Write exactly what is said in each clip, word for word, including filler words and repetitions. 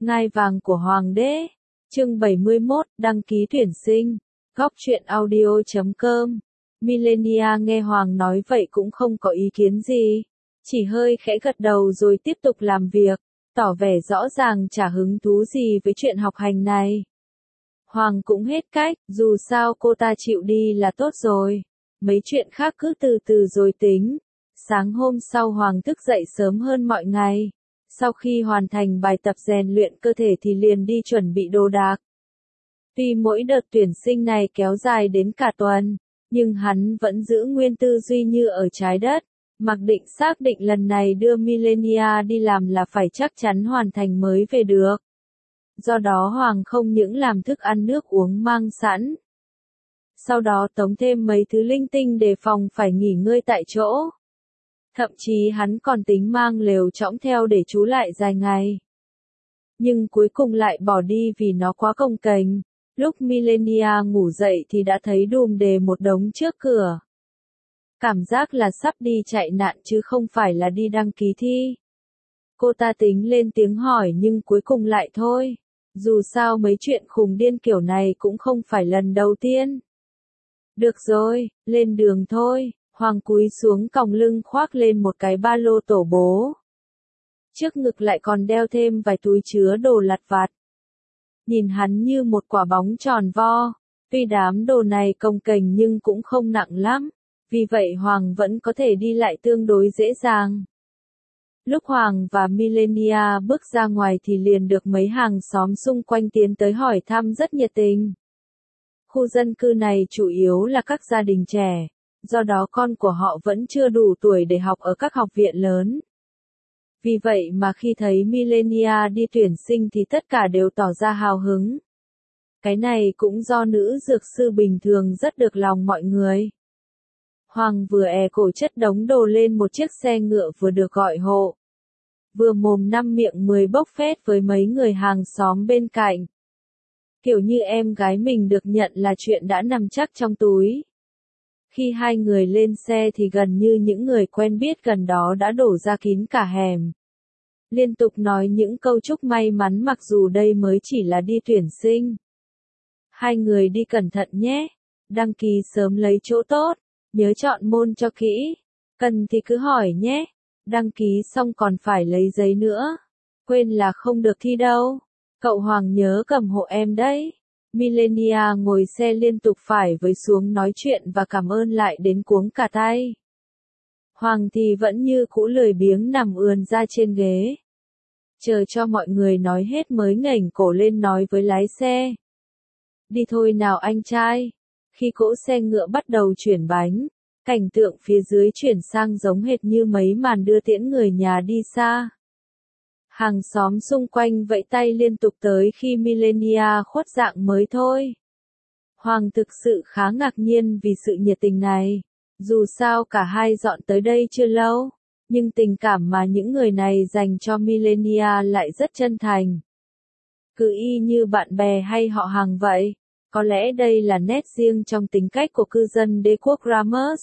Ngai vàng của Hoàng đế. Chương bảy mươi mốt, đăng ký tuyển sinh. Góc truyện audio chấm com. Millenia nghe Hoàng nói vậy cũng không có ý kiến gì, chỉ hơi khẽ gật đầu rồi tiếp tục làm việc, tỏ vẻ rõ ràng chả hứng thú gì với chuyện học hành này. Hoàng cũng hết cách, dù sao cô ta chịu đi là tốt rồi, mấy chuyện khác cứ từ từ rồi tính. Sáng hôm sau Hoàng thức dậy sớm hơn mọi ngày. Sau khi hoàn thành bài tập rèn luyện cơ thể thì liền đi chuẩn bị đồ đạc. Tuy mỗi đợt tuyển sinh này kéo dài đến cả tuần, nhưng hắn vẫn giữ nguyên tư duy như ở trái đất, mặc định xác định lần này đưa Millenia đi làm là phải chắc chắn hoàn thành mới về được. Do đó Hoàng không những làm thức ăn nước uống mang sẵn, sau đó tống thêm mấy thứ linh tinh đề phòng phải nghỉ ngơi tại chỗ. Thậm chí hắn còn tính mang lều trõng theo để trú lại dài ngày. Nhưng cuối cùng lại bỏ đi vì nó quá cồng kềnh. Lúc Millenia ngủ dậy thì đã thấy đùm đề một đống trước cửa. Cảm giác là sắp đi chạy nạn chứ không phải là đi đăng ký thi. Cô ta tính lên tiếng hỏi nhưng cuối cùng lại thôi. Dù sao mấy chuyện khùng điên kiểu này cũng không phải lần đầu tiên. Được rồi, lên đường thôi. Hoàng cúi xuống còng lưng khoác lên một cái ba lô tổ bố. Trước ngực lại còn đeo thêm vài túi chứa đồ lặt vặt. Nhìn hắn như một quả bóng tròn vo, tuy đám đồ này cồng kềnh nhưng cũng không nặng lắm, vì vậy Hoàng vẫn có thể đi lại tương đối dễ dàng. Lúc Hoàng và Millenia bước ra ngoài thì liền được mấy hàng xóm xung quanh tiến tới hỏi thăm rất nhiệt tình. Khu dân cư này chủ yếu là các gia đình trẻ, do đó con của họ vẫn chưa đủ tuổi để học ở các học viện lớn. Vì vậy mà khi thấy Millenia đi tuyển sinh thì tất cả đều tỏ ra hào hứng. Cái này cũng do nữ dược sư bình thường rất được lòng mọi người. Hoàng vừa è cổ chất đống đồ lên một chiếc xe ngựa vừa được gọi hộ. Vừa mồm năm miệng mười bốc phét với mấy người hàng xóm bên cạnh. Kiểu như em gái mình được nhận là chuyện đã nằm chắc trong túi. Khi hai người lên xe thì gần như những người quen biết gần đó đã đổ ra kín cả hẻm. Liên tục nói những câu chúc may mắn mặc dù đây mới chỉ là đi tuyển sinh. Hai người đi cẩn thận nhé. Đăng ký sớm lấy chỗ tốt. Nhớ chọn môn cho kỹ. Cần thì cứ hỏi nhé. Đăng ký xong còn phải lấy giấy nữa. Quên là không được thi đâu. Cậu Hoàng nhớ cầm hộ em đấy. Millenia ngồi xe liên tục phải với xuống nói chuyện và cảm ơn lại đến cuống cả tay. Hoàng thì vẫn như cũ lười biếng nằm ườn ra trên ghế. Chờ cho mọi người nói hết mới ngẩng cổ lên nói với lái xe. Đi thôi nào anh trai. Khi cỗ xe ngựa bắt đầu chuyển bánh, cảnh tượng phía dưới chuyển sang giống hệt như mấy màn đưa tiễn người nhà đi xa. Hàng xóm xung quanh vẫy tay liên tục tới khi Millenia khuất dạng mới thôi. Hoàng thực sự khá ngạc nhiên vì sự nhiệt tình này. Dù sao cả hai dọn tới đây chưa lâu, nhưng tình cảm mà những người này dành cho Millenia lại rất chân thành. Cứ y như bạn bè hay họ hàng vậy. Có lẽ đây là nét riêng trong tính cách của cư dân đế quốc Ramos.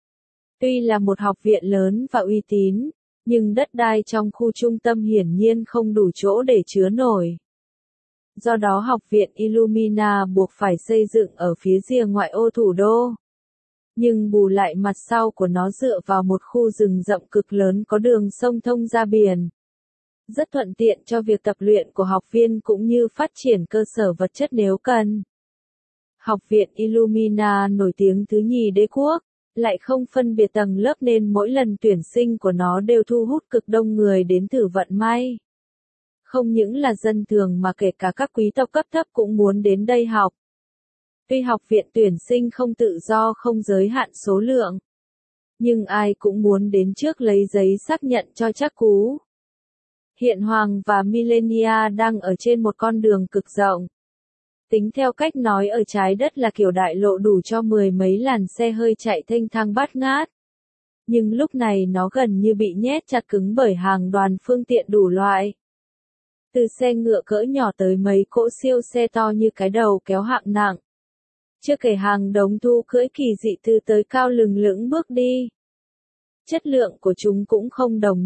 Tuy là một học viện lớn và uy tín, nhưng đất đai trong khu trung tâm hiển nhiên không đủ chỗ để chứa nổi. Do đó học viện Illumina buộc phải xây dựng ở phía rìa ngoại ô thủ đô. Nhưng bù lại mặt sau của nó dựa vào một khu rừng rậm cực lớn có đường sông thông ra biển. Rất thuận tiện cho việc tập luyện của học viên cũng như phát triển cơ sở vật chất nếu cần. Học viện Illumina nổi tiếng thứ nhì đế quốc, lại không phân biệt tầng lớp nên mỗi lần tuyển sinh của nó đều thu hút cực đông người đến thử vận may. Không những là dân thường mà kể cả các quý tộc cấp thấp cũng muốn đến đây học. Tuy học viện tuyển sinh không tự do không giới hạn số lượng, nhưng ai cũng muốn đến trước lấy giấy xác nhận cho chắc cú. Hiện Hoàng và Millenia đang ở trên một con đường cực rộng. Tính theo cách nói ở trái đất là kiểu đại lộ đủ cho mười mấy làn xe hơi chạy thênh thang bát ngát. Nhưng lúc này nó gần như bị nhét chặt cứng bởi hàng đoàn phương tiện đủ loại. Từ xe ngựa cỡ nhỏ tới mấy cỗ siêu xe to như cái đầu kéo hạng nặng. Chưa kể hàng đống thu cưỡi kỳ dị từ tới cao lừng lững bước đi. Chất lượng của chúng cũng không đồng nhất,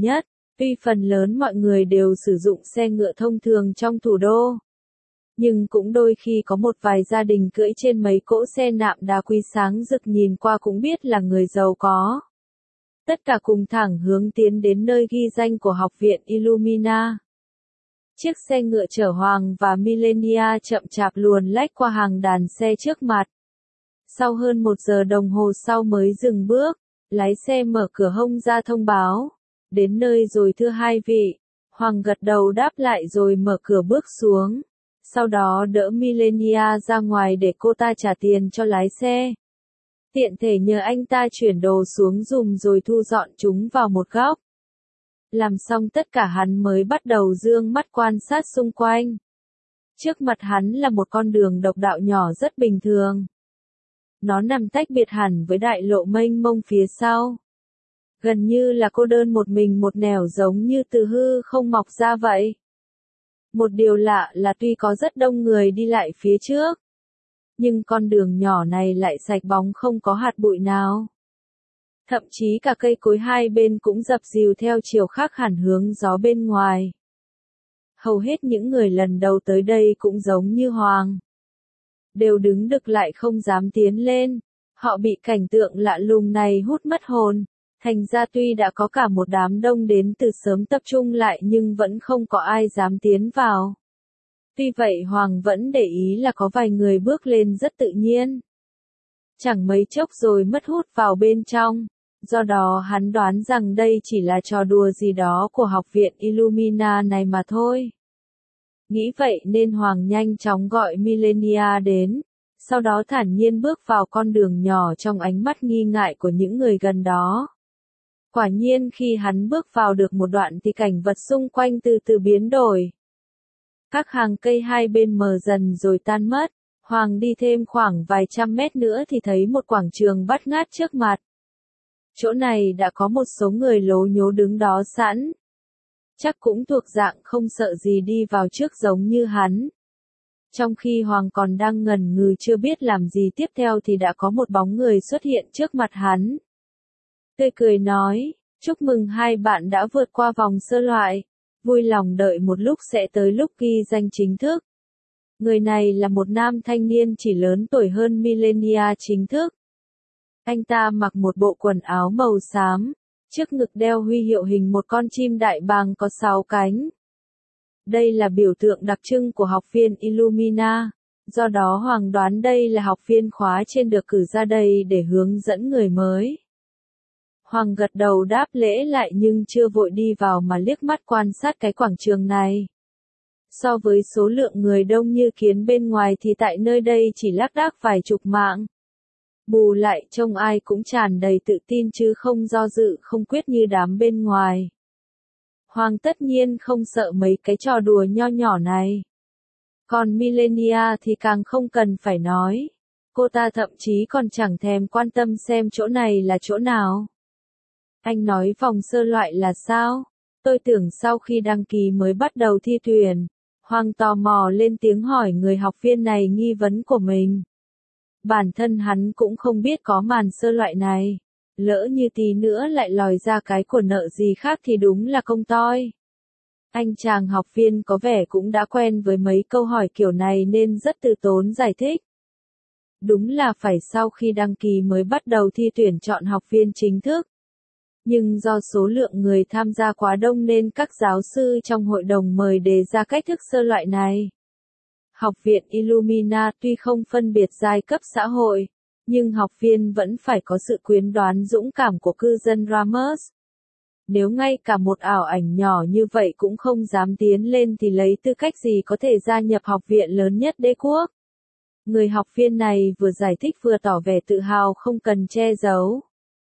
Tuy phần lớn mọi người đều sử dụng xe ngựa thông thường trong thủ đô, nhưng cũng đôi khi có một vài gia đình cưỡi trên mấy cỗ xe nạm đá quý sáng rực nhìn qua cũng biết là người giàu có. Tất cả cùng thẳng hướng tiến đến nơi ghi danh của học viện Illumina. Chiếc xe ngựa chở Hoàng và Millenia chậm chạp luồn lách qua hàng đàn xe trước mặt. Sau hơn một giờ đồng hồ sau mới dừng bước, lái xe mở cửa hông ra thông báo. Đến nơi rồi thưa hai vị. Hoàng gật đầu đáp lại rồi mở cửa bước xuống. Sau đó đỡ Millenia ra ngoài để cô ta trả tiền cho lái xe. Tiện thể nhờ anh ta chuyển đồ xuống giùm rồi thu dọn chúng vào một góc. Làm xong tất cả hắn mới bắt đầu dương mắt quan sát xung quanh. Trước mặt hắn là một con đường độc đạo nhỏ rất bình thường. Nó nằm tách biệt hẳn với đại lộ mênh mông phía sau. Gần như là cô đơn một mình một nẻo giống như từ hư không mọc ra vậy. Một điều lạ là tuy có rất đông người đi lại phía trước, nhưng con đường nhỏ này lại sạch bóng không có hạt bụi nào. Thậm chí cả cây cối hai bên cũng dập dìu theo chiều khác hẳn hướng gió bên ngoài. Hầu hết những người lần đầu tới đây cũng giống như Hoàng. Đều đứng đực lại không dám tiến lên. Họ bị cảnh tượng lạ lùng này hút mất hồn. Thành ra tuy đã có cả một đám đông đến từ sớm tập trung lại nhưng vẫn không có ai dám tiến vào. Tuy vậy Hoàng vẫn để ý là có vài người bước lên rất tự nhiên. Chẳng mấy chốc rồi mất hút vào bên trong. Do đó hắn đoán rằng đây chỉ là trò đùa gì đó của học viện Illumina này mà thôi. Nghĩ vậy nên Hoàng nhanh chóng gọi Millenia đến. Sau đó thản nhiên bước vào con đường nhỏ trong ánh mắt nghi ngại của những người gần đó. Quả nhiên khi hắn bước vào được một đoạn thì cảnh vật xung quanh từ từ biến đổi. Các hàng cây hai bên mờ dần rồi tan mất. Hoàng đi thêm khoảng vài trăm mét nữa thì thấy một quảng trường bát ngát trước mặt. Chỗ này đã có một số người lố nhố đứng đó sẵn. Chắc cũng thuộc dạng không sợ gì đi vào trước giống như hắn. Trong khi Hoàng còn đang ngần ngừ chưa biết làm gì tiếp theo thì đã có một bóng người xuất hiện trước mặt hắn. Tươi cười nói, chúc mừng hai bạn đã vượt qua vòng sơ loại. Vui lòng đợi một lúc sẽ tới lúc ghi danh chính thức. Người này là một nam thanh niên chỉ lớn tuổi hơn Millenia chính thức. Anh ta mặc một bộ quần áo màu xám, trước ngực đeo huy hiệu hình một con chim đại bàng có sáu cánh. Đây là biểu tượng đặc trưng của học viên Illumina, do đó Hoàng đoán đây là học viên khóa trên được cử ra đây để hướng dẫn người mới. Hoàng gật đầu đáp lễ lại nhưng chưa vội đi vào mà liếc mắt quan sát cái quảng trường này. So với số lượng người đông như kiến bên ngoài thì tại nơi đây chỉ lác đác vài chục mạng. Bù lại trông ai cũng tràn đầy tự tin chứ không do dự không quyết như đám bên ngoài. Hoàng tất nhiên không sợ mấy cái trò đùa nho nhỏ này. Còn Millenia thì càng không cần phải nói. Cô ta thậm chí còn chẳng thèm quan tâm xem chỗ này là chỗ nào. Anh nói vòng sơ loại là sao? Tôi tưởng sau khi đăng ký mới bắt đầu thi tuyển. Hoàng tò mò lên tiếng hỏi người học viên này nghi vấn của mình. Bản thân hắn cũng không biết có màn sơ loại này. Lỡ như tí nữa lại lòi ra cái của nợ gì khác thì đúng là công toi. Anh chàng học viên có vẻ cũng đã quen với mấy câu hỏi kiểu này nên rất từ tốn giải thích. Đúng là phải sau khi đăng ký mới bắt đầu thi tuyển chọn học viên chính thức. Nhưng do số lượng người tham gia quá đông nên các giáo sư trong hội đồng mời đề ra cách thức sơ loại này. Học viện Illumina tuy không phân biệt giai cấp xã hội, nhưng học viên vẫn phải có sự quyết đoán dũng cảm của cư dân Ramos. Nếu ngay cả một ảo ảnh nhỏ như vậy cũng không dám tiến lên thì lấy tư cách gì có thể gia nhập học viện lớn nhất đế quốc. Người học viên này vừa giải thích vừa tỏ vẻ tự hào không cần che giấu.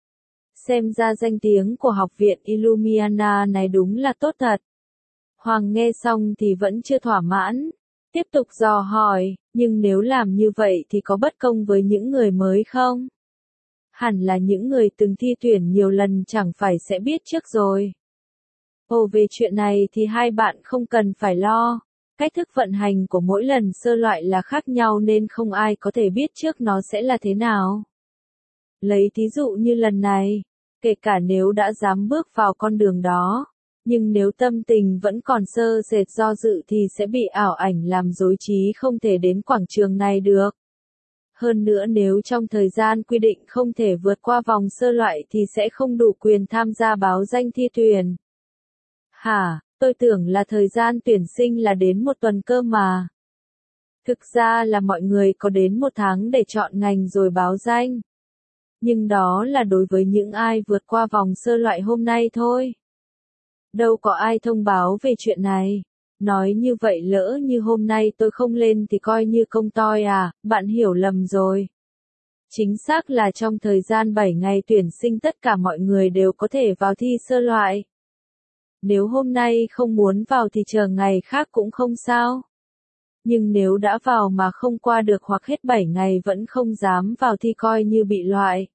Xem ra danh tiếng của học viện Illumina này đúng là tốt thật. Hoàng nghe xong thì vẫn chưa thỏa mãn. Tiếp tục dò hỏi, nhưng nếu làm như vậy thì có bất công với những người mới không? Hẳn là những người từng thi tuyển nhiều lần chẳng phải sẽ biết trước rồi. Ồ, về chuyện này thì hai bạn không cần phải lo. Cách thức vận hành của mỗi lần sơ loại là khác nhau nên không ai có thể biết trước nó sẽ là thế nào. Lấy thí dụ như lần này, kể cả nếu đã dám bước vào con đường đó, Nhưng nếu tâm tình vẫn còn sơ sệt do dự thì sẽ bị ảo ảnh làm rối trí không thể đến quảng trường này được. Hơn nữa nếu trong thời gian quy định không thể vượt qua vòng sơ loại thì sẽ không đủ quyền tham gia báo danh thi tuyển. Hả, tôi tưởng là thời gian tuyển sinh là đến một tuần cơ mà. Thực ra là mọi người có đến một tháng để chọn ngành rồi báo danh. Nhưng đó là đối với những ai vượt qua vòng sơ loại hôm nay thôi. Đâu có ai thông báo về chuyện này. Nói như vậy lỡ như hôm nay tôi không lên thì coi như công toi à, bạn hiểu lầm rồi. Chính xác là trong thời gian bảy ngày tuyển sinh tất cả mọi người đều có thể vào thi sơ loại. Nếu hôm nay không muốn vào thì chờ ngày khác cũng không sao. Nhưng nếu đã vào mà không qua được hoặc hết bảy ngày vẫn không dám vào thì coi như bị loại.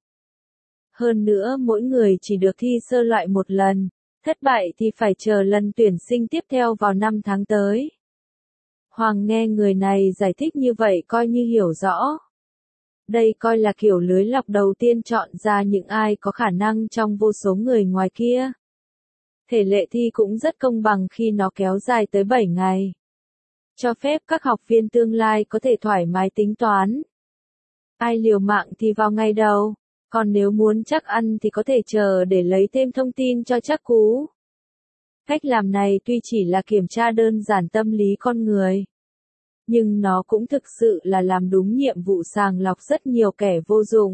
Hơn nữa mỗi người chỉ được thi sơ loại một lần, thất bại thì phải chờ lần tuyển sinh tiếp theo vào năm tháng tới. Hoàng nghe người này giải thích như vậy coi như hiểu rõ. Đây coi là kiểu lưới lọc đầu tiên chọn ra những ai có khả năng trong vô số người ngoài kia. Thể lệ thi cũng rất công bằng khi nó kéo dài tới bảy ngày. Cho phép các học viên tương lai có thể thoải mái tính toán. Ai liều mạng thì vào ngày đầu, còn nếu muốn chắc ăn thì có thể chờ để lấy thêm thông tin cho chắc cú. Cách làm này tuy chỉ là kiểm tra đơn giản tâm lý con người, nhưng nó cũng thực sự là làm đúng nhiệm vụ sàng lọc rất nhiều kẻ vô dụng.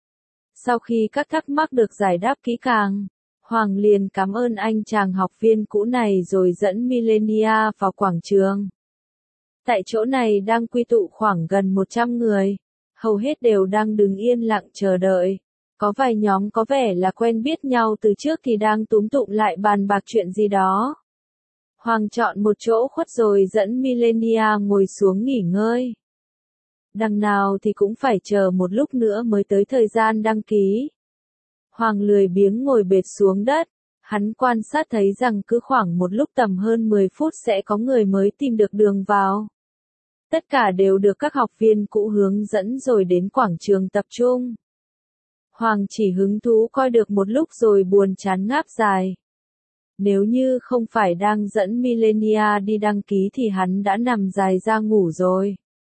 Sau khi các thắc mắc được giải đáp kỹ càng, Hoàng liền cảm ơn anh chàng học viên cũ này rồi dẫn Millenia vào quảng trường. Tại chỗ này đang quy tụ khoảng gần một trăm người, hầu hết đều đang đứng yên lặng chờ đợi. Có vài nhóm có vẻ là quen biết nhau từ trước thì đang túm tụm lại bàn bạc chuyện gì đó. Hoàng chọn một chỗ khuất rồi dẫn Millenia ngồi xuống nghỉ ngơi. Đằng nào thì cũng phải chờ một lúc nữa mới tới thời gian đăng ký. Hoàng lười biếng ngồi bệt xuống đất, hắn quan sát thấy rằng cứ khoảng một lúc tầm hơn mười phút sẽ có người mới tìm được đường vào. Tất cả đều được các học viên cũ hướng dẫn rồi đến quảng trường tập trung. Hoàng chỉ hứng thú coi được một lúc rồi buồn chán ngáp dài. Nếu như không phải đang dẫn Millenia đi đăng ký thì hắn đã nằm dài ra ngủ rồi.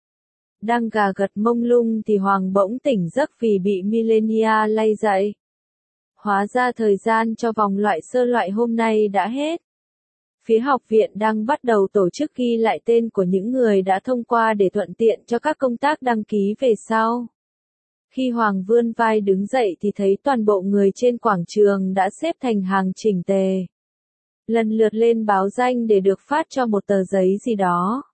Đang gà gật mông lung thì Hoàng bỗng tỉnh giấc vì bị Millenia lay dậy. Hóa ra thời gian cho vòng loại sơ loại hôm nay đã hết. Phía học viện đang bắt đầu tổ chức ghi lại tên của những người đã thông qua để thuận tiện cho các công tác đăng ký về sau. Khi Hoàng vươn vai đứng dậy thì thấy toàn bộ người trên quảng trường đã xếp thành hàng chỉnh tề. Lần lượt lên báo danh để được phát cho một tờ giấy gì đó.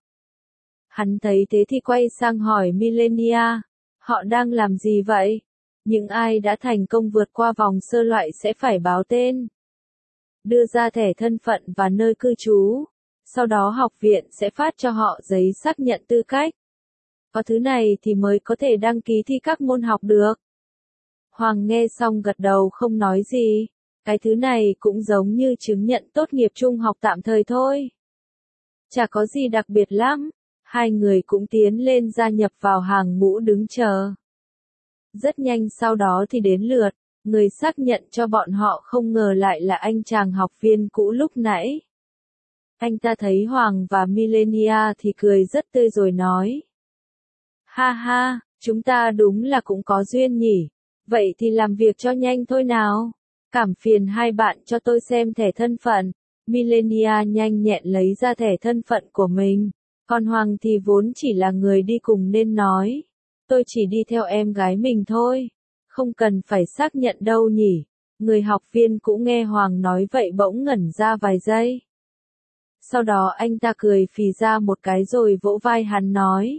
Hắn thấy thế thì quay sang hỏi Millenia, họ đang làm gì vậy? Những ai đã thành công vượt qua vòng sơ loại sẽ phải báo tên, đưa ra thẻ thân phận và nơi cư trú. Sau đó học viện sẽ phát cho họ giấy xác nhận tư cách. Có thứ này thì mới có thể đăng ký thi các môn học được. Hoàng nghe xong gật đầu không nói gì. Cái thứ này cũng giống như chứng nhận tốt nghiệp trung học tạm thời thôi. Chả có gì đặc biệt lắm. Hai người cũng tiến lên gia nhập vào hàng ngũ đứng chờ. Rất nhanh sau đó thì đến lượt, người xác nhận cho bọn họ không ngờ lại là anh chàng học viên cũ lúc nãy. Anh ta thấy Hoàng và Millenia thì cười rất tươi rồi nói. Ha ha, chúng ta đúng là cũng có duyên nhỉ. Vậy thì làm việc cho nhanh thôi nào. Cảm phiền hai bạn cho tôi xem thẻ thân phận. Millenia nhanh nhẹn lấy ra thẻ thân phận của mình. Còn Hoàng thì vốn chỉ là người đi cùng nên nói. Tôi chỉ đi theo em gái mình thôi. Không cần phải xác nhận đâu nhỉ. Người học viên cũng nghe Hoàng nói vậy bỗng ngẩn ra vài giây. Sau đó anh ta cười phì ra một cái rồi vỗ vai hắn nói.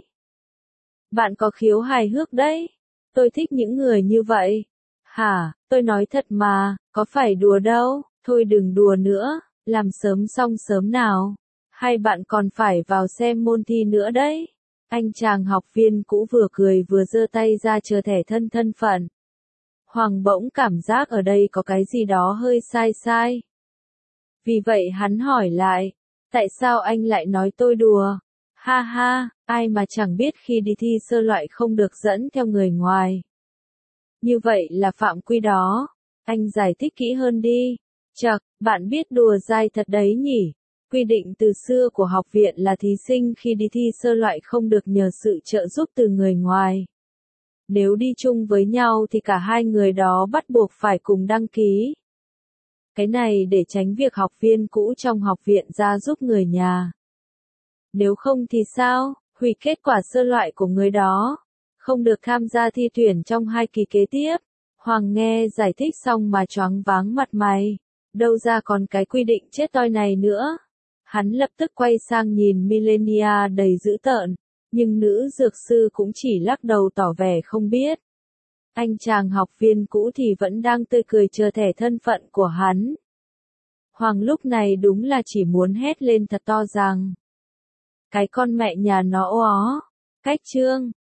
Bạn có khiếu hài hước đấy. Tôi thích những người như vậy. Hả, tôi nói thật mà, có phải đùa đâu, thôi đừng đùa nữa, làm sớm xong sớm nào. Hai bạn còn phải vào xem môn thi nữa đấy. Anh chàng học viên cũ vừa cười vừa giơ tay ra chờ thẻ thân thân phận. Hoàng bỗng cảm giác ở đây có cái gì đó hơi sai sai. Vì vậy hắn hỏi lại, tại sao anh lại nói tôi đùa? Ha ha, ai mà chẳng biết khi đi thi sơ loại không được dẫn theo người ngoài. Như vậy là phạm quy đó. Anh giải thích kỹ hơn đi. Chậc, bạn biết đùa dai thật đấy nhỉ? Quy định từ xưa của học viện là thí sinh khi đi thi sơ loại không được nhờ sự trợ giúp từ người ngoài. Nếu đi chung với nhau thì cả hai người đó bắt buộc phải cùng đăng ký. Cái này để tránh việc học viên cũ trong học viện ra giúp người nhà. Nếu không thì sao? Hủy kết quả sơ loại của người đó. Không được tham gia thi tuyển trong hai kỳ kế tiếp. Hoàng nghe giải thích xong mà choáng váng mặt mày. Đâu ra còn cái quy định chết toi này nữa. Hắn lập tức quay sang nhìn Millenia đầy dữ tợn. Nhưng nữ dược sư cũng chỉ lắc đầu tỏ vẻ không biết. Anh chàng học viên cũ thì vẫn đang tươi cười chờ thẻ thân phận của hắn. Hoàng lúc này đúng là chỉ muốn hét lên thật to rằng. Cái con mẹ nhà nó ó. Cách chương.